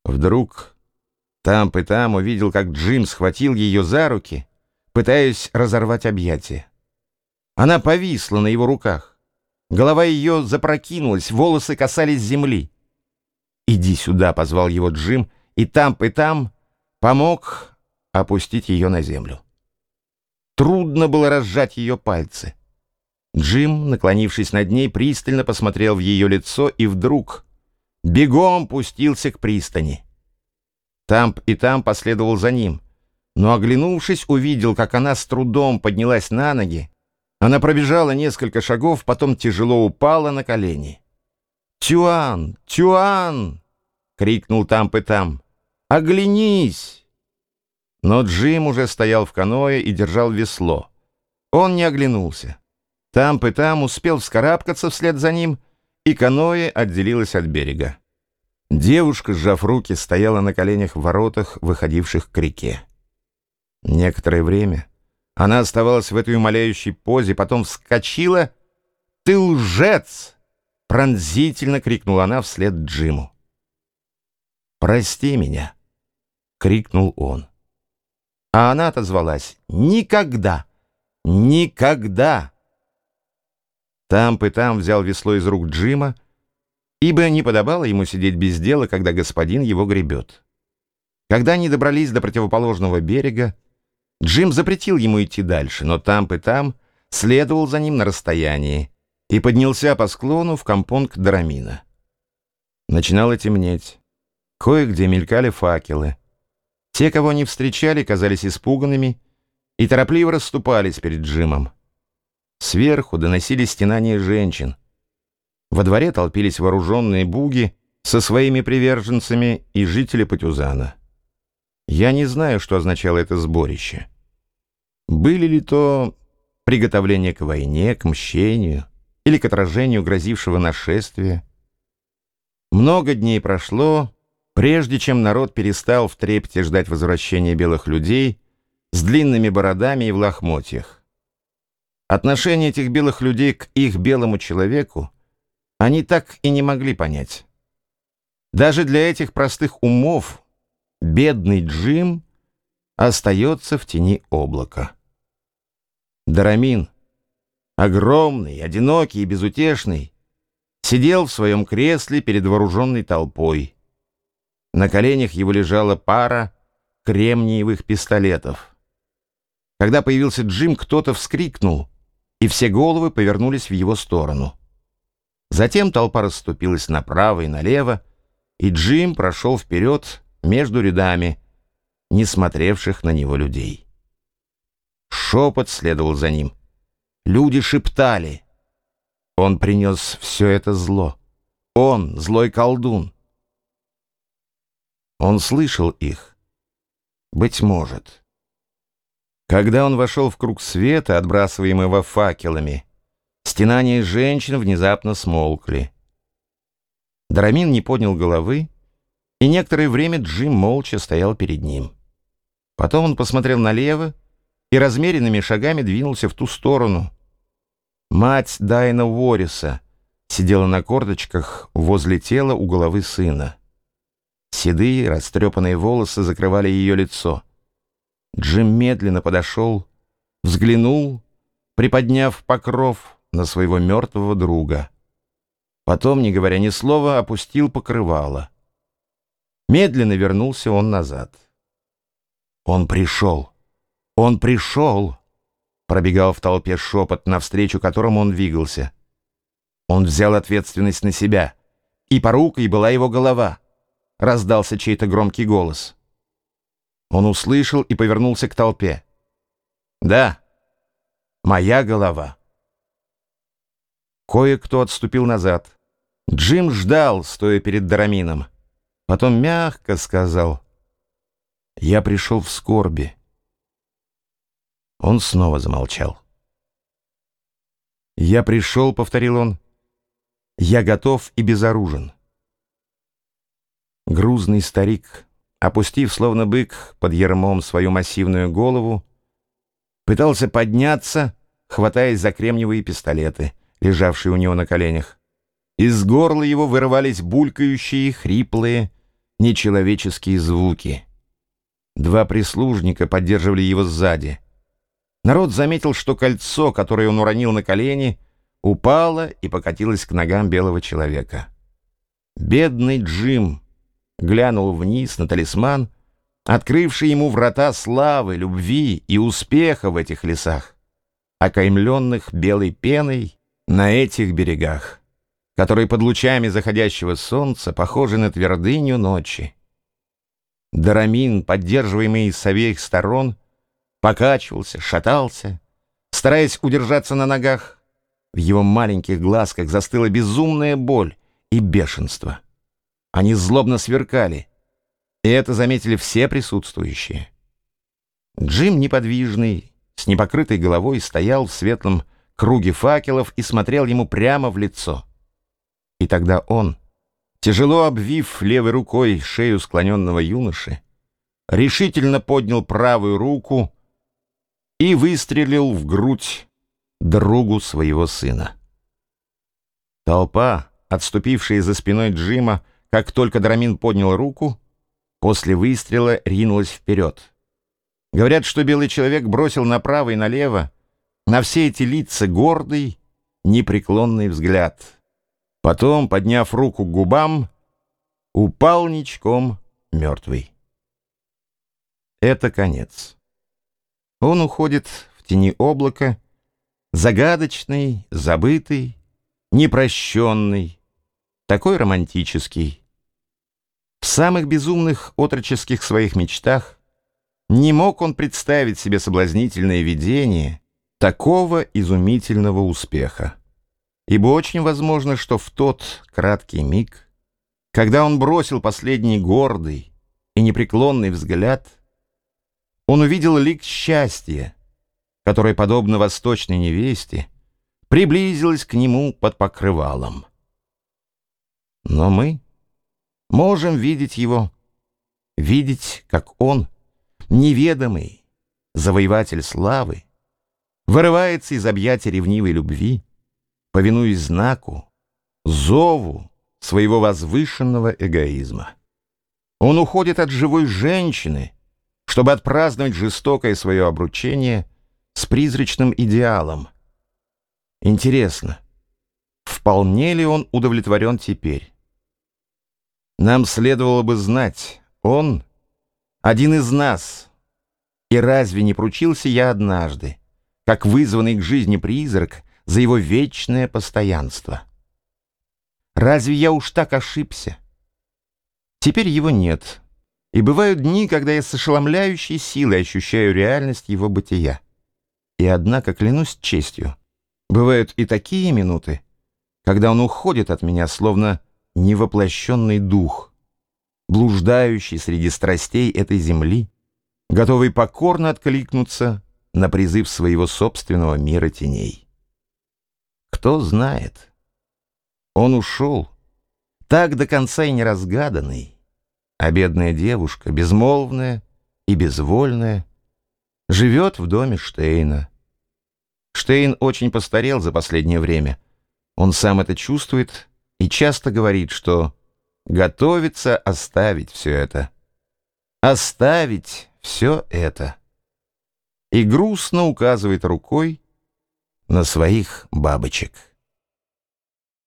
Вдруг Тамп и Там увидел, как Джим схватил ее за руки, пытаясь разорвать объятия. Она повисла на его руках. Голова ее запрокинулась, волосы касались земли. «Иди сюда», — позвал его Джим, и Там помог опустить ее на землю. Трудно было разжать ее пальцы. Джим, наклонившись над ней, пристально посмотрел в ее лицо и вдруг бегом пустился к пристани. Тамп и Там последовал за ним, но, оглянувшись, увидел, как она с трудом поднялась на ноги. Она пробежала несколько шагов, потом тяжело упала на колени. «Тюан! Тюан!» — крикнул Тамп и Там. «Оглянись!» Но Джим уже стоял в каное и держал весло. Он не оглянулся. Тамп и Там успел вскарабкаться вслед за ним, и каное отделилось от берега. Девушка, сжав руки, стояла на коленях в воротах, выходивших к реке. Некоторое время она оставалась в этой умоляющей позе, потом вскочила. «Ты лжец!» — пронзительно крикнула она вслед Джиму. «Прости меня!» — крикнул он. А она отозвалась: «Никогда! Никогда!» Тамп и Там взял весло из рук Джима, ибо не подобало ему сидеть без дела, когда господин его гребет. Когда они добрались до противоположного берега, Джим запретил ему идти дальше, но Тамп и Там следовал за ним на расстоянии и поднялся по склону в кампонг Дорамина. Начинало темнеть. Кое-где мелькали факелы. Те, кого они встречали, казались испуганными и торопливо расступались перед Джимом. Сверху доносились стенания женщин. Во дворе толпились вооруженные буги со своими приверженцами и жители Патюзана. Я не знаю, что означало это сборище. Были ли то приготовления к войне, к мщению или к отражению грозившего нашествия? Много дней прошло, прежде чем народ перестал в трепете ждать возвращения белых людей с длинными бородами и в лохмотьях. Отношение этих белых людей к их белому человеку они так и не могли понять. Даже для этих простых умов бедный Джим остается в тени облака. Дорамин, огромный, одинокий и безутешный, сидел в своем кресле перед вооруженной толпой. На коленях его лежала пара кремниевых пистолетов. Когда появился Джим, кто-то вскрикнул, и все головы повернулись в его сторону. Затем толпа расступилась направо и налево, и Джим прошел вперед между рядами не смотревших на него людей. Шепот следовал за ним. Люди шептали. Он принес все это зло. Он — злой колдун. Он слышал их. Быть может. Когда он вошел в круг света, отбрасываемого факелами, стенания женщин внезапно смолкли. Дорамин не поднял головы, и некоторое время Джим молча стоял перед ним. Потом он посмотрел налево и размеренными шагами двинулся в ту сторону. Мать Дайна Уорриса сидела на корточках возле тела у головы сына. Седые, растрепанные волосы закрывали ее лицо. Джим медленно подошел, взглянул, приподняв покров на своего мертвого друга. Потом, не говоря ни слова, опустил покрывало. Медленно вернулся он назад. «Он пришел! Он пришел!» Пробегал в толпе шепот, навстречу которому он двигался. Он взял ответственность на себя, и порукой была его голова. Раздался чей-то громкий голос. Он услышал и повернулся к толпе. «Да, моя голова». Кое-кто отступил назад. Джим ждал, стоя перед Дорамином. Потом мягко сказал: «Я пришел в скорби». Он снова замолчал. «Я пришел», — повторил он, — «я готов и безоружен». Грузный старик, опустив, словно бык, под ярмом свою массивную голову, пытался подняться, хватаясь за кремниевые пистолеты, лежавшие у него на коленях. Из горла его вырывались булькающие, хриплые, нечеловеческие звуки. Два прислужника поддерживали его сзади. Народ заметил, что кольцо, которое он уронил на колени, упало и покатилось к ногам белого человека. Бедный Джим глянул вниз на талисман, открывший ему врата славы, любви и успеха в этих лесах, окаймленных белой пеной на этих берегах, которые под лучами заходящего солнца похожи на твердыню ночи. Дорамин, поддерживаемый с обеих сторон, покачивался, шатался, стараясь удержаться на ногах. В его маленьких глазках застыла безумная боль и бешенство. Они злобно сверкали, и это заметили все присутствующие. Джим, неподвижный, с непокрытой головой, стоял в светлом круге факелов и смотрел ему прямо в лицо. И тогда он, тяжело обвив левой рукой шею склоненного юноши, решительно поднял правую руку и выстрелил в грудь другу своего сына. Толпа, отступившая за спиной Джима, как только Дорамин поднял руку, после выстрела ринулась вперед. Говорят, что белый человек бросил направо и налево на все эти лица гордый, непреклонный взгляд. Потом, подняв руку к губам, упал ничком мертвый. Это конец. Он уходит в тени облака, загадочный, забытый, непрощенный, такой романтический. В самых безумных отроческих своих мечтах не мог он представить себе соблазнительное видение такого изумительного успеха. Ибо очень возможно, что в тот краткий миг, когда он бросил последний гордый и непреклонный взгляд, он увидел лик счастья, которое, подобно восточной невесте, приблизилось к нему под покрывалом. Но мы можем видеть его, видеть, как он, неведомый завоеватель славы, вырывается из объятий ревнивой любви, повинуясь знаку, зову своего возвышенного эгоизма. Он уходит от живой женщины, чтобы отпраздновать жестокое свое обручение с призрачным идеалом. Интересно, вполне ли он удовлетворен теперь? Нам следовало бы знать, он один из нас, и разве не поручился я однажды, как вызванный к жизни призрак, за его вечное постоянство? Разве я уж так ошибся? Теперь его нет, и бывают дни, когда я с ошеломляющей силой ощущаю реальность его бытия. И однако, клянусь честью, бывают и такие минуты, когда он уходит от меня, словно невоплощенный дух, блуждающий среди страстей этой земли, готовый покорно откликнуться на призыв своего собственного мира теней. Кто знает? Он ушел, так до конца и неразгаданный, а бедная девушка, безмолвная и безвольная, живет в доме Штейна. Штейн очень постарел за последнее время. Он сам это чувствует и часто говорит, что готовится оставить все это. Оставить все это. И грустно указывает рукой на своих бабочек.